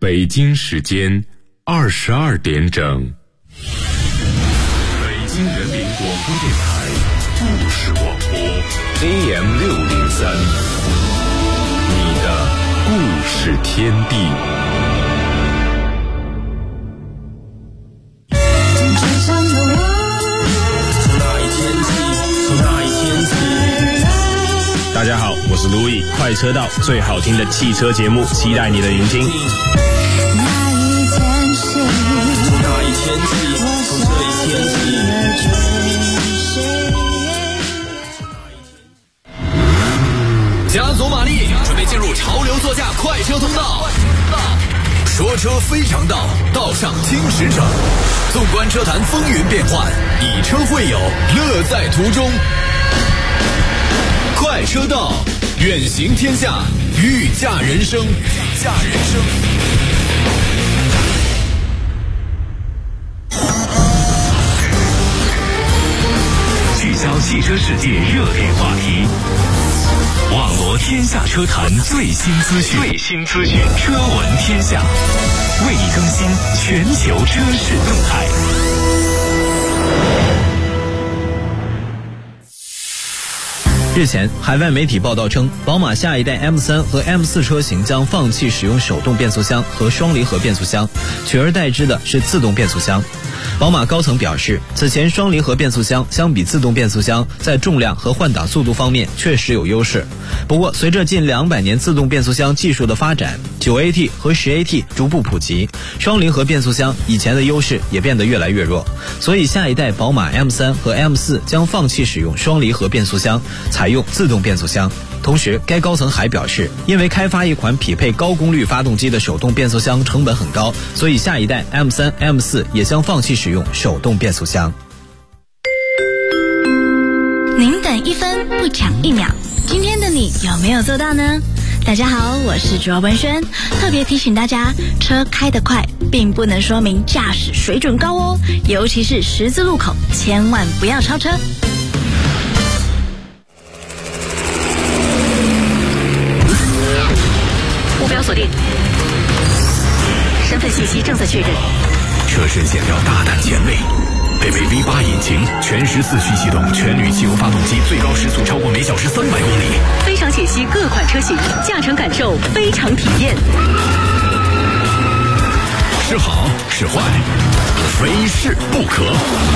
北京时间22点整。北京人民广播电台故事广播 AM603， 你的故事天地。 大家好，我是路易，快车道最好听的汽车节目，期待你的聆听。从那一天起，从这一天起， 加足马力，准备进入潮流座驾快车通道。说车非常道，道上听实诚。纵观车坛风云变幻，以车会友，乐在途中。快车道，远行天下，御驾人生，御驾人生。 聚焦汽车世界热点话题，网罗天下车坛最新资讯，车闻天下，为你更新全球车市动态。 日前，海外媒体报道称，宝马下一代 M3 和 M4 车型将放弃使用手动变速箱和双离合变速箱，取而代之的是自动变速箱。宝马高层表示，此前双离合变速箱相比自动变速箱在重量和换挡速度方面确实有优势。不过，随着近200年自动变速箱技术的发展， 9AT 和 10AT 逐步普及，双离合变速箱以前的优势也变得越来越弱。所以下一代宝马 M3 和 M4 将放弃使用双离合变速箱，采用自动变速箱。同时，该高层还表示，因为开发一款匹配高功率发动机的手动变速箱成本很高，所以下一代 M3、M4 也将放弃使用手动变速箱。 您等1分不抢1秒，今天的你有没有做到呢？大家好，我是卓文轩，特别提醒大家，车开得快并不能说明驾驶水准高哦，尤其是十字路口，千万不要超车。 目标锁定，身份信息正在确认。 车身线条大胆前卫，配备 V8 引擎，全时4驱系统，全铝汽油发动机，最高时速超过每小时300公里。 非常解析各款车型，驾乘感受非常体验。 是好是坏，非试不可。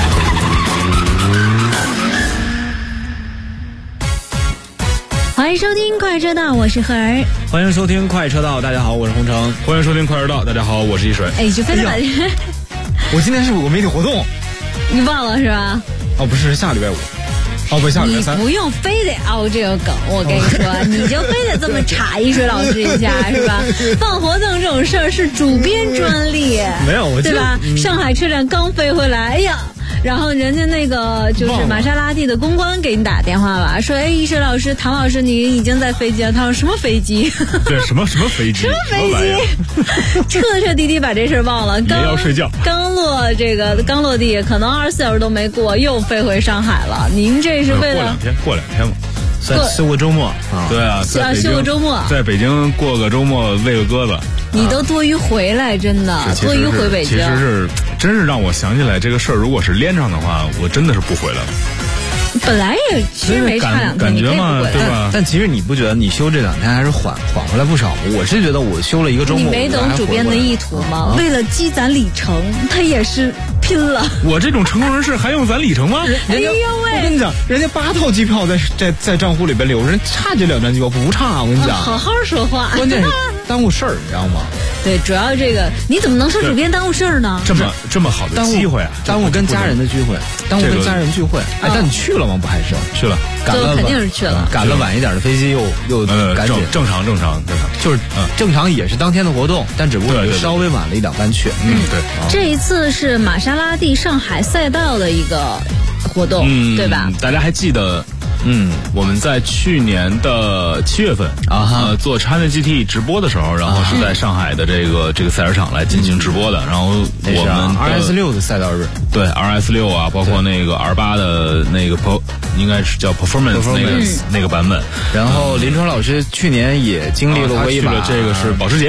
欢迎收听快车道，我是何儿。 欢迎收听快车道，大家好，我是洪城。 欢迎收听快车道，大家好，我是一水。 就飞了。 我今天是有个媒体活动， 你忘了是吧？ 哦，不是下礼拜5。哦，不，下礼拜3。 你不用非得凹这个梗，我跟你说，你就非得这么插一水老师一下，是吧？办活动这种事儿是主编专利， 没有，我对吧？上海车展刚飞回来，哎呀。然后人家那个就是玛莎拉蒂的公关给你打电话吧，说一水老师、唐老师，你已经在飞机了。他说什么飞机？ 对，什么飞机？ 什么飞机？彻底地把这事忘了。 刚要睡觉， 刚落地，可能24小时都没过，又飞回上海了。您这是为了过两天嘛？ 休个周末， 对啊， 休个周末， 在北京过个周末，喂个鸽子。 你都多余回来，真的多余回北京。 其实是真是让我想起来这个事儿，如果是连上的话，我真的是不回来了。 本来也其实没差2天， 感觉嘛，对吧？ 但其实你不觉得你休这2天还是缓回来不少吗？我是觉得我休了一个周末。 你没懂主编的意图吗？为了积攒里程，他也是拼了。 我这种成功人士还用攒里程吗？ 哎呦喂！ 我跟你讲，人家8套机票在账户里边留，人差这2张机票不差。我跟你讲， 好好说话。 关键是耽误事儿，你知道吗？ 对，主要这个你怎么能说主编耽误事儿呢？ 这么好的机会啊， 耽误跟家人的聚会，耽误跟家人聚会。哎，但你去了吗？不还是去了， 肯定是去了。 赶了晚一点的飞机又赶紧。 正常， 就是正常也是当天的活动，但只不过稍微晚了1-2班去。 对。 这一次是玛莎拉蒂上海赛道的一个活动，对吧？ 大家还记得？我们在去年的7月份做 ChinaGT 直播的时候，然后是在上海的这个赛车场来进行直播的。然后我们 RS6 的赛道日， 对 RS6啊，包括那个 R8的那个应该是叫 Performance 那个版本。 然后林川老师去年也经历了过一把， 这个是保时捷。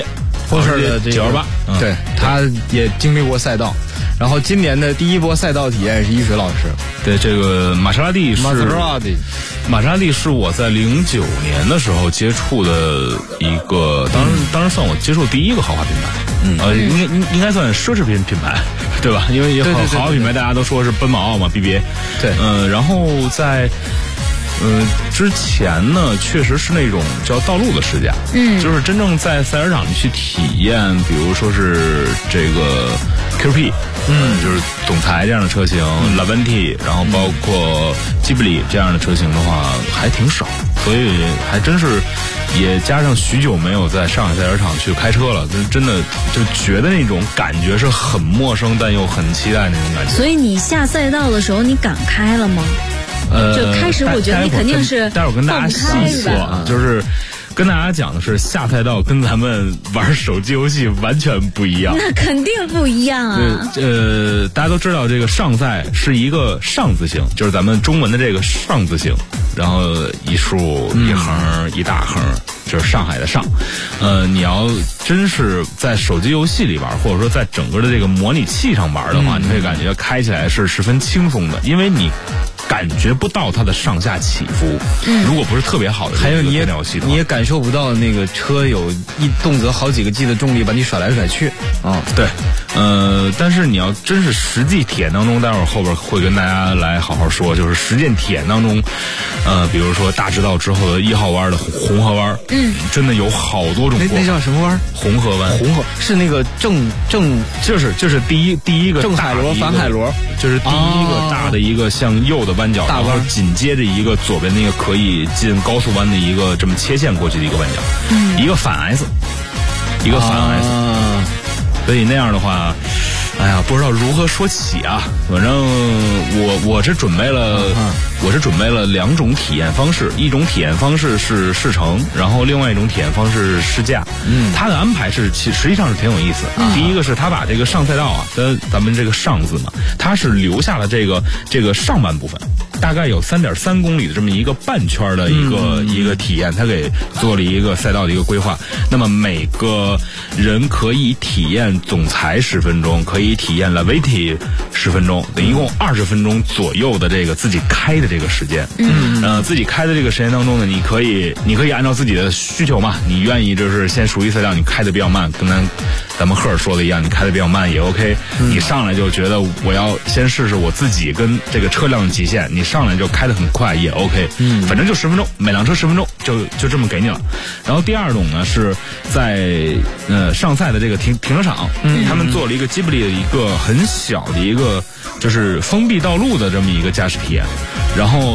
后事的这个 928， 对，他也经历过赛道。然后今年的第一波赛道体验是一水老师， 对，这个玛莎拉蒂是我在09年的时候接触的一个，当然算我接触第一个豪华品牌，应该算奢侈品牌，对吧？因为豪华品牌大家都说是奔马奥嘛 ，BBA， 对， 然后在。之前呢，确实是那种叫道路的试驾，就是真正在赛车场里去体验，比如说是这个 QP，就是总裁这样的车型，拉文蒂，然后包括吉布里这样的车型的话，还挺少，所以还真是也加上许久没有在上海赛车场去开车了，真的就觉得那种感觉是很陌生，但又很期待那种感觉。 所以你下赛道的时候，你敢开了吗？就开始我觉得你肯定是待会儿跟大家细说啊，就是跟大家讲的是下赛道跟咱们玩手机游戏完全不一样。 那肯定不一样啊。 大家都知道这个上赛是一个上字形，就是咱们中文的这个上字形，然后一竖一横一大横，就是上海的上。你要真是在手机游戏里玩，或者说在整个的这个模拟器上玩的话，你会感觉开起来是十分轻松的，因为你感觉不到它的上下起伏。如果不是特别好的还有你也感受不到那个车有一动辄好几个 G 的重力把你甩来甩去啊。 对，但是你要真是实际体验当中，待会儿后边会跟大家来好好说，就是实践体验当中，比如说大直道之后的1号弯的红河弯，真的有好多种过法。 那叫什么弯？ 红河弯。 红河是那个正就是第一个正海螺反海螺， 就是第一个大的一个向右的弯角，然后紧接着一个左边那个可以进高速弯的一个这么切线过去的一个弯角，一个反 S， 一个反 S，所以那样的话，哎呀，不知道如何说起啊。反正我是准备了2种体验方式，一种体验方式是试乘，然后另外一种体验方式是试驾。它的安排实际上是挺有意思。第一个是他把这个上赛道啊，咱们这个上字嘛，它是留下了这个上半部分。大概有3.3公里的这么一个半圈的一个体验，他给做了一个赛道的一个规划。那么每个人可以体验总裁10分钟，可以体验 Laviti 10分钟，一共20分钟左右的这个自己开的这个时间。自己开的这个时间当中呢，你可以按照自己的需求嘛，你愿意就是先熟悉赛道，你开的比较慢，跟咱们赫尔说的一样，你开的比较慢也 OK。你上来就觉得我要先试试我自己跟这个车辆的极限，你上来就开得很快也 OK，反正就10分钟，每辆车10分钟就这么给你了。然后第二种呢是在上赛的这个停车场，他们做了一个吉布力的一个很小的一个就是封闭道路的这么一个驾驶体验。然后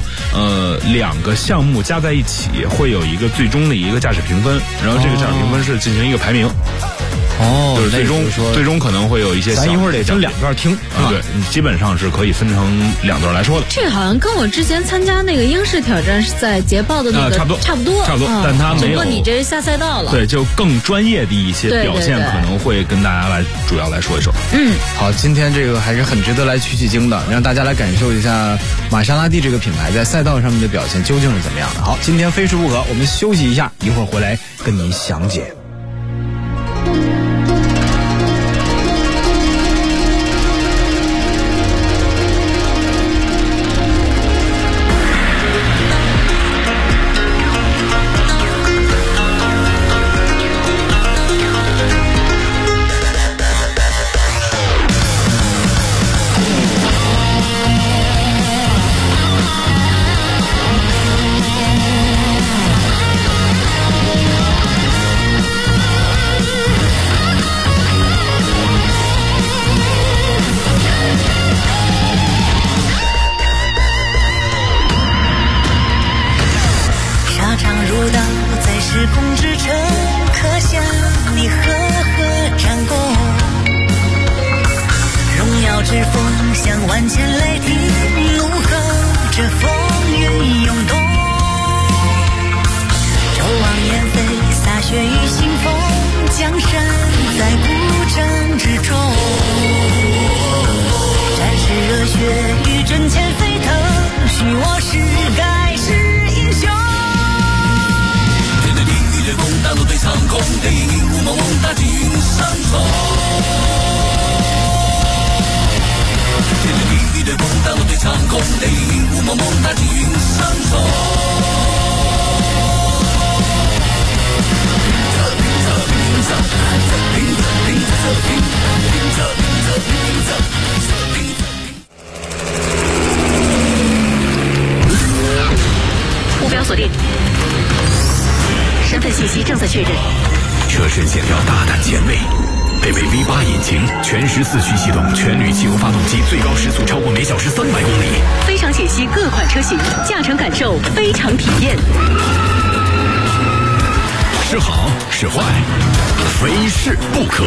2个项目加在一起会有一个最终的一个驾驶评分，然后这个驾驶评分是进行一个排名。就是最终可能会有一些， 咱一会儿得分2段听啊。对，基本上是可以分成2段来说的。 这个好像跟我之前参加那个英式挑战是在捷豹的那个差不多， 但它没有。 不过你这是下赛道了， 对，就更专业的一些表现可能会跟大家主要来说一说。 好，今天这个还是很值得来取经的，让大家来感受一下玛莎拉蒂这个品牌在赛道上面的表现究竟是怎么样的。好，今天非试不可，我们休息一下，一会儿回来跟你详解。 大地锁定。身份信息正在确认。 车身线条大胆前卫，配备 V8 引擎，全时4驱系统，全铝汽油发动机，最高时速超过每小时300公里。 非常解析各款车型，驾乘感受非常体验。 是好是坏，非试不可。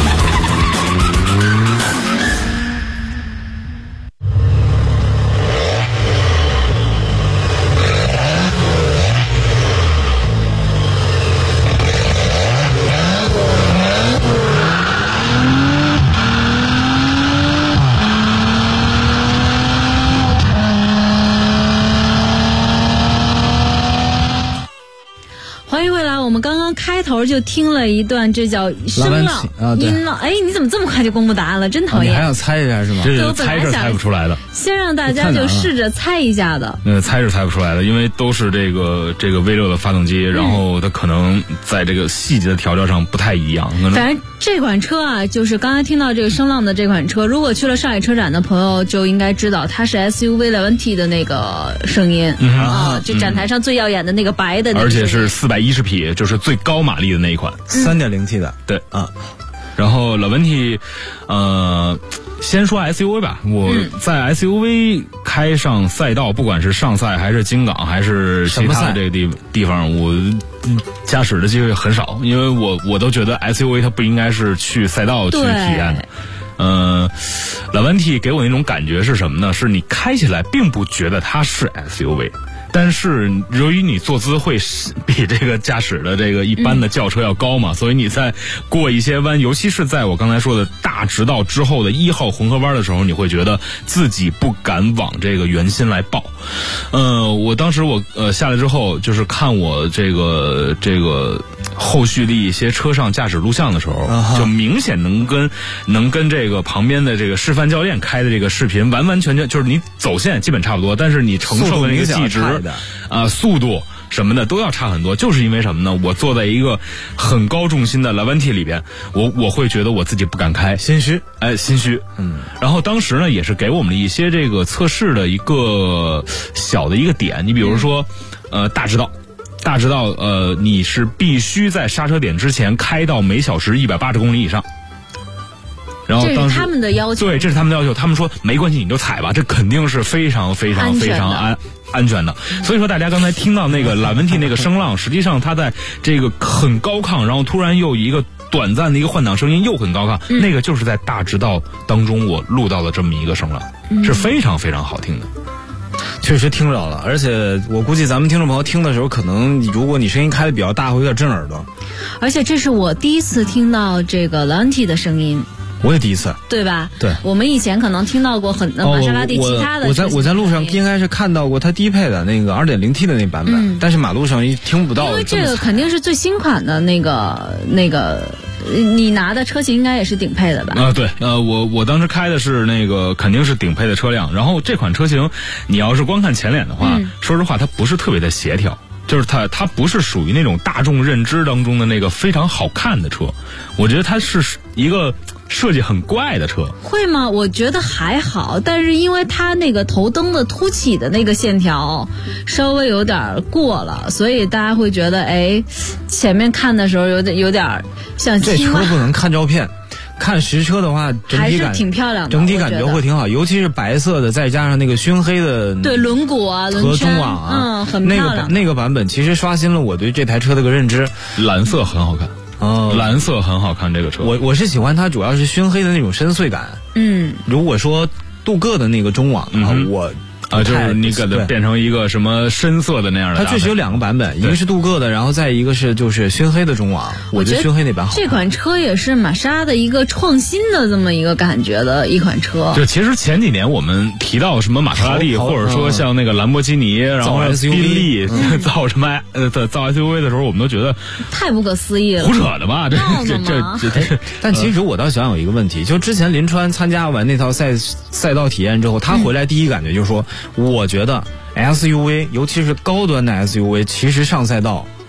我们刚刚开头就听了一段，这叫声浪音浪。哎，你怎么这么快就公布答案了？真讨厌！ 你还想猜一下是吗？ 这是猜是猜不出来的。 先让大家就试着猜一下的。 猜是猜不出来的，因为都是这个 V6 的发动机，然后它可能在这个细节的调教上不太一样。 反正这款车啊，就是刚才听到这个声浪的这款车，如果去了上海车展的朋友就应该知道，它是 SUV 11T 的那个声音啊，就展台上最耀眼的那个白的那个， 而且是410匹，就是最高马力的那一款 ，3.0T 的。 对啊，然后老文体，先说 SUV 吧。我在 SUV 开上赛道，不管是上赛还是京港还是其他的这个地方，我驾驶的机会很少，因为我都觉得 SUV 它不应该是去赛道去体验的。老文体给我那种感觉是什么呢？是你开起来并不觉得它是 SUV。但是由于你坐姿会比这个驾驶的这个一般的轿车要高嘛，所以你在过一些弯，尤其是在我刚才说的大直道之后的1号混合弯的时候，你会觉得自己不敢往这个圆心来抱。我当时下来之后，就是看我这个后续的一些车上驾驶录像的时候，就明显能跟这个旁边的这个示范教练开的这个视频完完全全就是你走线基本差不多，但是你承受的那个计值速度什么的都要差很多，就是因为什么呢？我坐在一个很高重心的Lavanti里边，我会觉得我自己不敢开， 心虚。 然后当时呢，也是给我们的一些这个测试的一个小的一个点，你比如说，大直道，你是必须在刹车点之前开到每小时180公里以上。然后这是他们的要求， 对，这是他们的要求。他们说没关系，你就踩吧，这肯定是非常非常非常安全的。所以说，大家刚才听到那个Lavanti那个声浪，实际上它在这个很高亢，然后突然又一个短暂的一个换挡声音又很高亢，那个就是在大直道当中我录到的这么一个声浪，是非常非常好听的。 确实听着了，而且我估计咱们听众朋友听的时候，可能如果你声音开的比较大，会有点震耳朵。 而且这是我第一次听到这个Lavanti的声音。 我也第一次， 对吧？ 对， 我们以前可能听到过玛莎拉蒂其他的。 我在路上应该是看到过它低配的那个 2.0T 的那版本，但是马路上听不到。 因为这个肯定是最新款的那个，你拿的车型应该也是顶配的吧？ 对，我当时开的是那个肯定是顶配的车辆，然后这款车型，你要是光看前脸的话，说实话它不是特别的协调。就是它不是属于那种大众认知当中的那个非常好看的车，我觉得它是一个设计很怪的车。 会吗？我觉得还好，但是因为它那个头灯的凸起的那个线条稍微有点过了，所以大家会觉得前面看的时候有点像青蛙。 这车不能看照片。看实车的话，整体还是挺漂亮的， 整体感觉会挺好，尤其是白色的，再加上那个熏黑的对轮毂啊、 和中网啊， 很漂亮。 那个版本其实刷新了我对这台车的个认知。 蓝色很好看，蓝色很好看这个车。 我是喜欢它，主要是熏黑的那种深邃感。如果说镀铬的那个中网我。 就是你给它变成一个什么深色的那样的。 它确实有2个版本，一个是镀铬的，然后再一个是就是熏黑的中网。我觉得熏黑那版好。 这款车也是玛莎的一个创新的这么一个感觉的一款车。 就其实前几年我们提到什么玛莎拉蒂，或者说像那个兰博基尼，然后宾利造什么造 SUV 的时候，我们都觉得太不可思议了， 胡扯的吧？这。 但其实我倒想有一个问题，就之前林川参加完那套赛道体验之后，他回来第一感觉就是说。我觉得 SUV， 尤其是高端的 SUV， 其实上赛道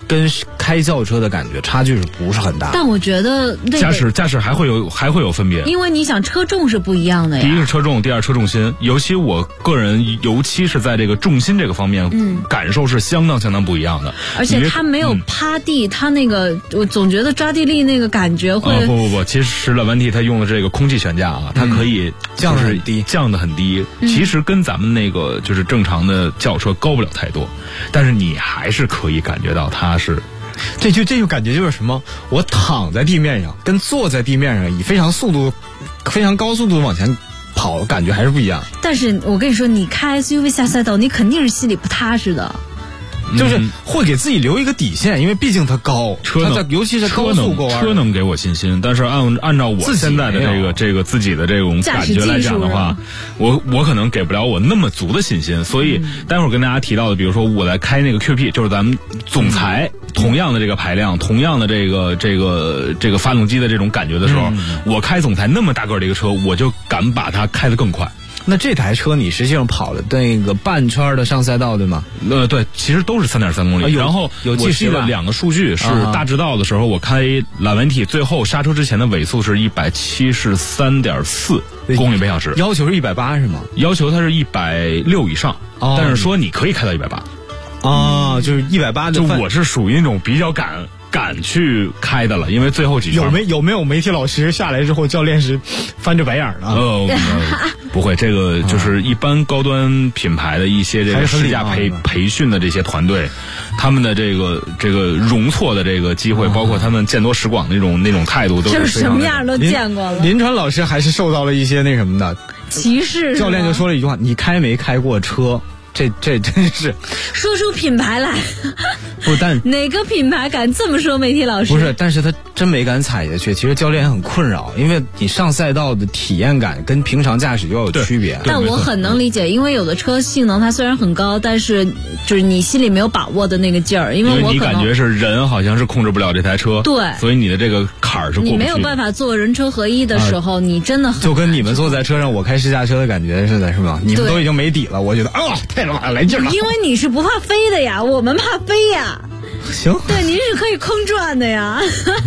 跟开轿车的感觉差距是不是很大？ 但我觉得驾驶还会有分别， 因为你想车重是不一样的呀。 第一是车重，第二车重心，尤其我个人，尤其是在这个重心这个方面，感受是相当不一样的。 而且它没有趴地，它那个我总觉得抓地力那个感觉会。 不，其实老顽体它用的这个空气悬架啊，它可以降得很低， 降得很低。其实跟咱们那个就是正常的轿车高不了太多，但是你还是可以感觉到它是。 这就感觉就是什么？我躺在地面上，跟坐在地面上以非常高速度往前跑，感觉还是不一样。 但是我跟你说，你开 SUV 下赛道，你肯定是心里不踏实的。 就是会给自己留一个底线，因为毕竟它高，尤其是高速过弯， 车能给我信心，但是按照我现在的这个自己的这种感觉来讲的话，我可能给不了我那么足的信心，所以待会儿跟大家提到的，比如说我在开那个 QP， 就是咱们总裁同样的这个排量，同样的这个发动机的这种感觉的时候，我开总裁那么大个的一个车，我就敢把它开得更快。 那这台车你实际上跑了那个半圈的上赛道对吗？ 对，其实都是3.3公里。然后我记得2个数据是大直道的时候，我开揽文体最后刹车之前的尾速是173.4公里每小时， 要求是180是吗？ 要求它是160以上，但是说你可以开到180。 就是180的。 就我是属于那种比较敢去开的了，因为最后几圈有没有媒体老师下来之后，教练是翻着白眼的？ 不会，这个就是一般高端品牌的一些这个试驾培训的这些团队，他们的这个容错的这个机会，包括他们见多识广的那种态度，都是什么样都见过了。 林传老师还是受到了一些那什么的歧视， 教练就说了一句话：“你开没开过车？”这真是说出品牌来。 不，但哪个品牌敢这么说？媒体老师不是，但是他真没敢踩下去。其实教练很困扰，因为你上赛道的体验感跟平常驾驶又有区别。 但我很能理解，因为有的车性能它虽然很高，但是就是你心里没有把握的那个劲儿。因为你感觉是人好像是控制不了这台车， 对， 所以你的这个坎儿是过不去。 你没有办法做人车合一的时候，你真的很就跟你们坐在车上，我开试驾车的感觉似的，是吧？你们都已经没底了，我觉得太来劲了。 因为你是不怕飞的呀，我们怕飞呀。 行， 对，您是可以空转的呀。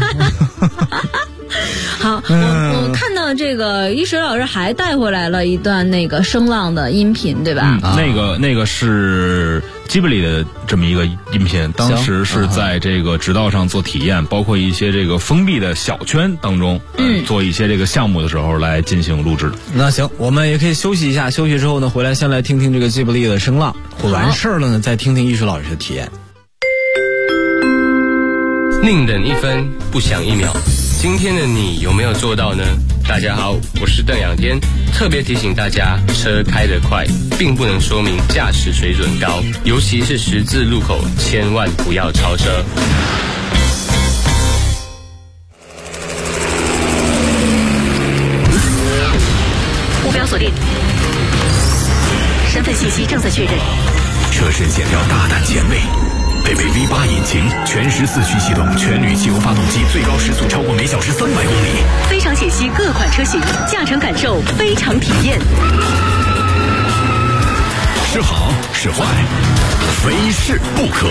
好，我看到这个一水老师还带回来了一段那个声浪的音频，对吧？ 那个是吉卜力的这么一个音频，当时是在这个直道上做体验，包括一些这个封闭的小圈当中，做一些这个项目的时候来进行录制的。 那行，我们也可以休息一下，休息之后呢，回来先来听听这个吉卜力的声浪，完事儿了呢，再听听一水老师的体验。 宁等一分，不想一秒。今天的你有没有做到呢？大家好，我是邓仰天，特别提醒大家，车开得快，并不能说明驾驶水准高，尤其是十字路口，千万不要超车。 目标锁定，身份信息正在确认。 车身线条大胆前卫。配备 V8 引擎，全时4驱系统，全铝汽油发动机，最高时速超过每小时300公里。 非常解析各款车型，驾乘感受非常体验。 是好是坏，非试不可。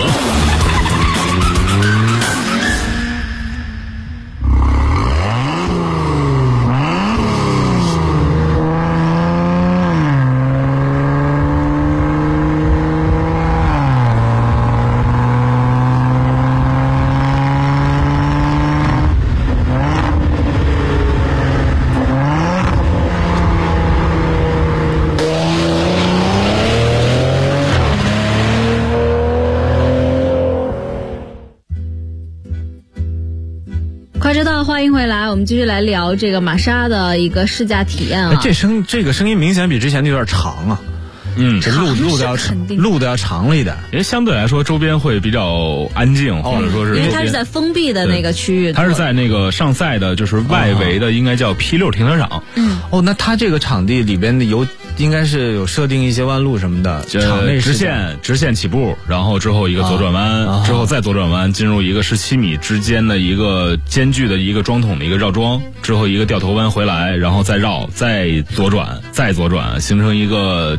欢迎回来，我们继续来聊这个玛莎的一个试驾体验啊。 这个声音明显比之前有点长啊。这录的要长了一点， 因为相对来说周边会比较安静，或者说是因为它是在封闭的那个区域， 它是在那个上赛的，就是外围的，应该叫 P6 停车场。 那它这个场地里边的应该是有设定一些弯路什么的，场内直线起步，然后之后一个左转弯，之后再左转弯，进入一个17米之间的一个间距的一个桩筒的一个绕桩，之后一个掉头弯回来，然后再绕，再左转，形成一个这个麋鹿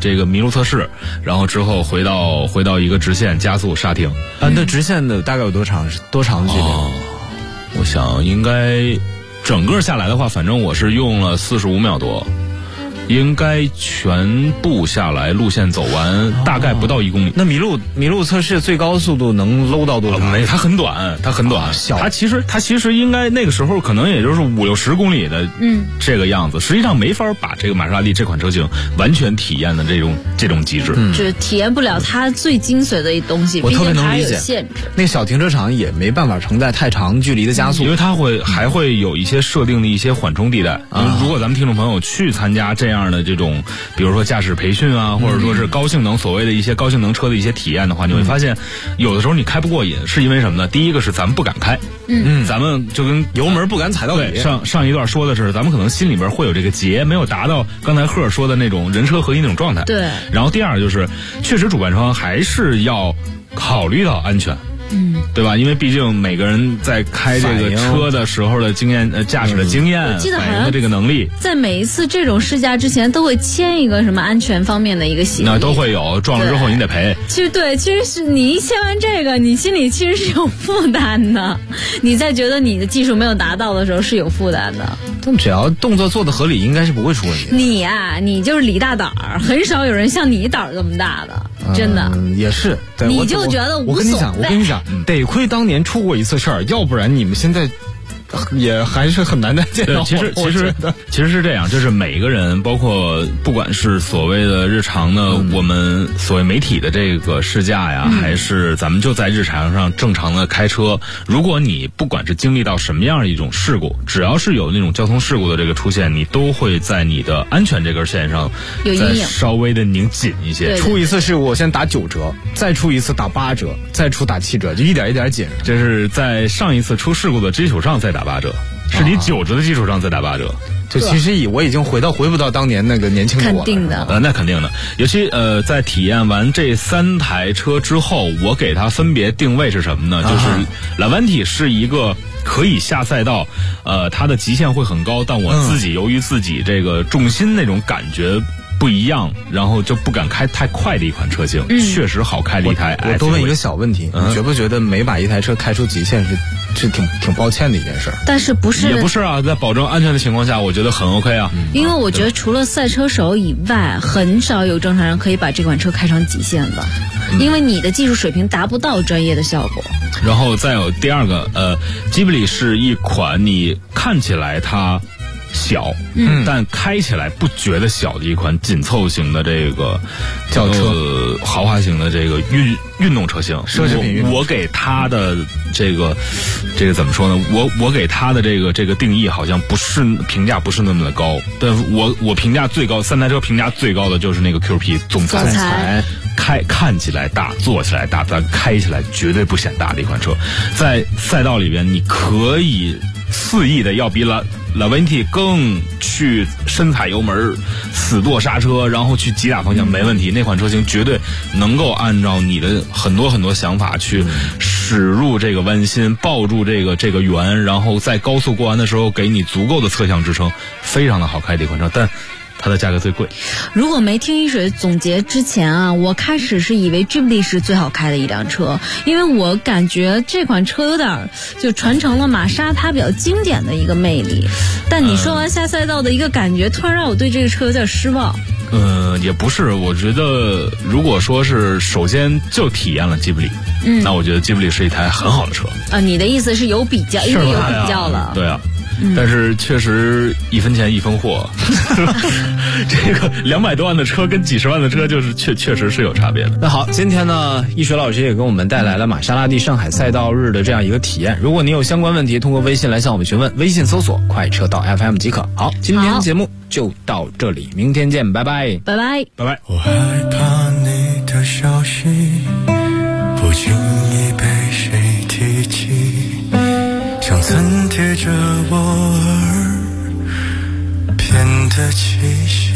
测试，然后之后回到一个直线加速刹停。 那直线的大概有多长的距离？ 我想应该整个下来的话，反正我是用了45秒多。应该全部下来路线走完大概不到1公里。 那麋鹿测试最高速度能搂到多少？ 没，它很短，它其实应该那个时候可能也就是50-60公里的这个样子。实际上没法把这个玛莎拉蒂这款车型完全体验的这种极致， 就是体验不了它最精髓的东西， 我特别能理解。 有限制。 那个小停车场也没办法承载太长距离的加速， 因为它还会有一些设定的一些缓冲地带。如果咱们听众朋友去参加这样的这种，比如说驾驶培训啊，或者说是高性能所谓的一些高性能车的一些体验的话，你会发现有的时候你开不过瘾，是因为什么呢？第一个是咱们不敢开，咱们就跟油门不敢踩到底。 上一段说的是，咱们可能心里边会有这个结，没有达到刚才赫尔说的那种人车合一那种状态。 对。 然后第二就是，确实主办方还是要考虑到安全。对吧？因为毕竟每个人在开这个车的时候的经验，驾驶的经验，反映的这个能力， 在每一次这种试驾之前都会签一个什么安全方面的一个协议， 那都会有，撞了之后你得赔。 其实是你一签完这个，你心里其实是有负担的。你在觉得你的技术没有达到的时候是有负担的。 但只要动作做的合理，应该是不会出问题。 你就是李大胆儿，很少有人像你胆儿这么大的。真的也是， 你就觉得无所谓。 我跟你讲，得亏当年出过一次事儿，要不然你们现在也还是很难再见到。 其实是这样，就是每个人，包括不管是所谓的日常的我们所谓媒体的这个试驾呀，还是咱们就在日常上正常的开车，如果你不管是经历到什么样的一种事故，只要是有那种交通事故的这个出现，你都会在你的安全这根线上再稍微的拧紧一些。 出一次事故先打9折，再出一次打8折，再出打7折，就一点一点紧。 这是在上一次出事故的基础上再打8折，是你9折的基础上再打8折。 就其实我已经回不到当年那个年轻的我了。 肯定的。 那肯定的。尤其在体验完这3台车之后，我给它分别定位是什么呢？就是拉万提是一个可以下赛道，它的极限会很高，但我自己由于自己这个重心那种感觉不一样，然后就不敢开太快的一款车型，确实好开的一台 SUV。 我多问一个小问题，你觉不觉得每把一台车开出极限是挺抱歉的一件事？ 但是不是？ 也不是啊，在保证安全的情况下，我觉得很 OK 啊。 因为我觉得除了赛车手以外，很少有正常人可以把这款车开成极限的，因为你的技术水平达不到专业的效果。 然后再有第二个，吉卜力是一款你看起来它小，但开起来不觉得小的一款紧凑型的这个轿车， 豪华型的这个运动车型， 奢侈品运动。 我给它的这个怎么说呢？我给它的这个定义好像评价不是那么的高，但我评价最高，3台车评价最高的就是那个 QP 总裁，看起来大，坐起来大，但开起来绝对不显大的一款车，在赛道里边你可以肆意的要比拉万提更去深踩油门，死跺刹车，然后去急打方向，没问题。那款车型绝对能够按照你的很多想法去驶入这个弯心，抱住这个圆，然后在高速过弯的时候给你足够的侧向支撑，非常的好开的一款车，但它的价格最贵。 如果没听一水总结之前啊，我开始是以为吉卜力是最好开的一辆车，因为我感觉这款车有点就传承了玛莎它比较经典的一个魅力。但你说完下赛道的一个感觉，突然让我对这个车有点失望。 也不是，我觉得如果说是首先就体验了吉卜力，那我觉得吉卜力是一台很好的车。 你的意思是有比较，因为有比较了。 对啊。但是确实1分钱1分货，这个200多万的车跟几十万的车就是确实是有差别的。 那好，今天呢，一水老师也给我们带来了玛莎拉蒂上海赛道日的这样一个体验。如果你有相关问题，通过微信来向我们询问，微信搜索快车道 FM 即可。好，今天节目就到这里，明天见，拜拜， 拜拜， 拜拜。 我害怕你的消息不经意被谁提起，像曾贴着我耳边的气息，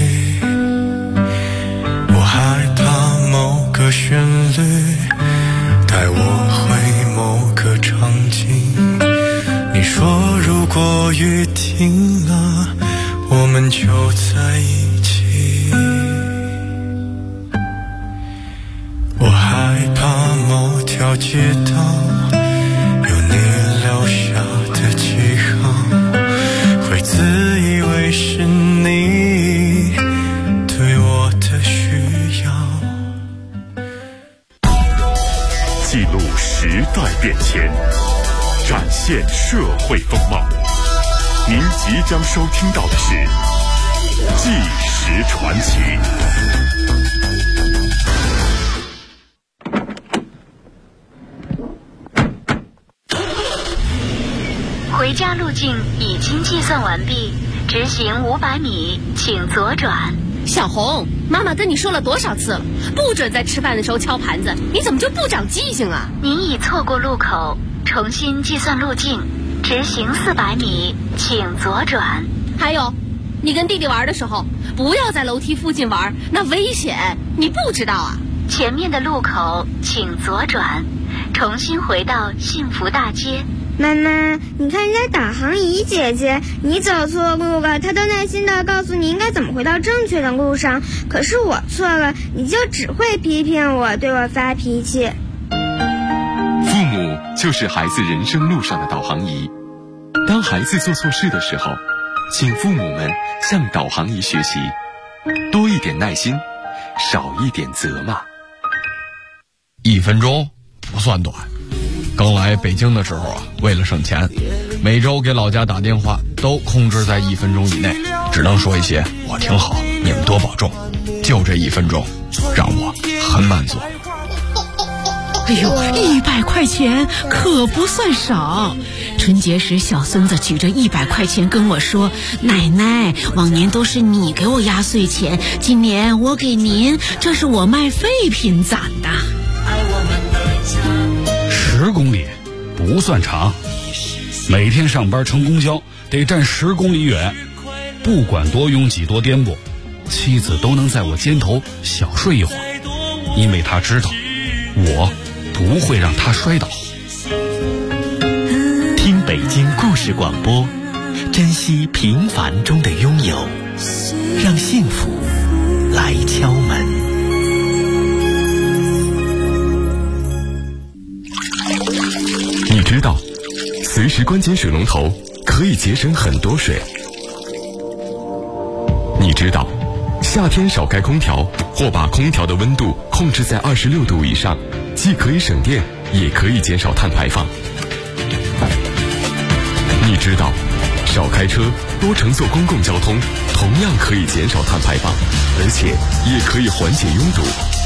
我害怕某个旋律带我回某个场景，你说如果雨停了，我们就在一起。 街道，有你留下的记号，会自以为是你对我的需要。 记录时代变迁，展现社会风貌。您即将收听到的是《纪实传奇》。 回家路径已经计算完毕，直行500米，请左转。 小红，妈妈跟你说了多少次了，不准在吃饭的时候敲盘子，你怎么就不长记性啊？ 您已错过路口，重新计算路径，直行400米，请左转。 还有，你跟弟弟玩的时候，不要在楼梯附近玩，那危险，你不知道啊？ 前面的路口请左转，重新回到幸福大街。 妈妈，你看人家导航仪姐姐，你走错路了，她都耐心地告诉你应该怎么回到正确的路上。可是我错了，你就只会批评我，对我发脾气。 父母就是孩子人生路上的导航仪。当孩子做错事的时候，请父母们向导航仪学习，多一点耐心，少一点责骂。 1分钟不算短。刚来北京的时候啊，为了省钱，每周给老家打电话都控制在1分钟以内，只能说一些我挺好，你们多保重。就这1分钟，让我很满足。 哎呦，100块钱可不算少。春节时，小孙子举着100块钱跟我说：“奶奶，往年都是你给我压岁钱，今年我给您，这是我卖废品攒的。 ”10公里不算长，每天上班乘公交得站10公里远，不管多拥挤多颠簸，妻子都能在我肩头小睡一会儿，因为她知道我不会让她摔倒。 听北京故事广播，珍惜平凡中的拥有，让幸福来敲门。 你知道，随时关紧水龙头可以节省很多水。你知道，夏天少开空调或把空调的温度控制在26度以上，既可以省电，也可以减少碳排放。你知道，少开车，多乘坐公共交通，同样可以减少碳排放，而且也可以缓解拥堵。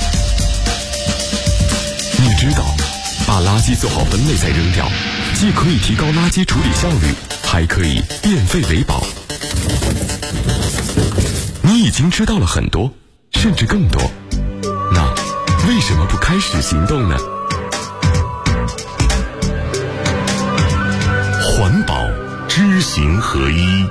你知道，把垃圾做好分类再扔掉，既可以提高垃圾处理效率，还可以变废为宝。你已经知道了很多，甚至更多，那为什么不开始行动呢？ 环保知行合一。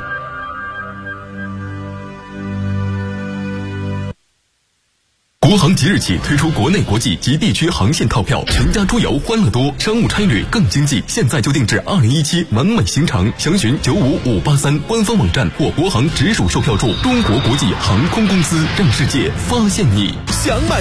国航即日起推出国内、国际及地区航线套票，全家出游欢乐多，商务差旅更经济。现在就订制2017完美行程，详询95583官方网站或国航直属售票处。中国国际航空公司，让世界发现你。想买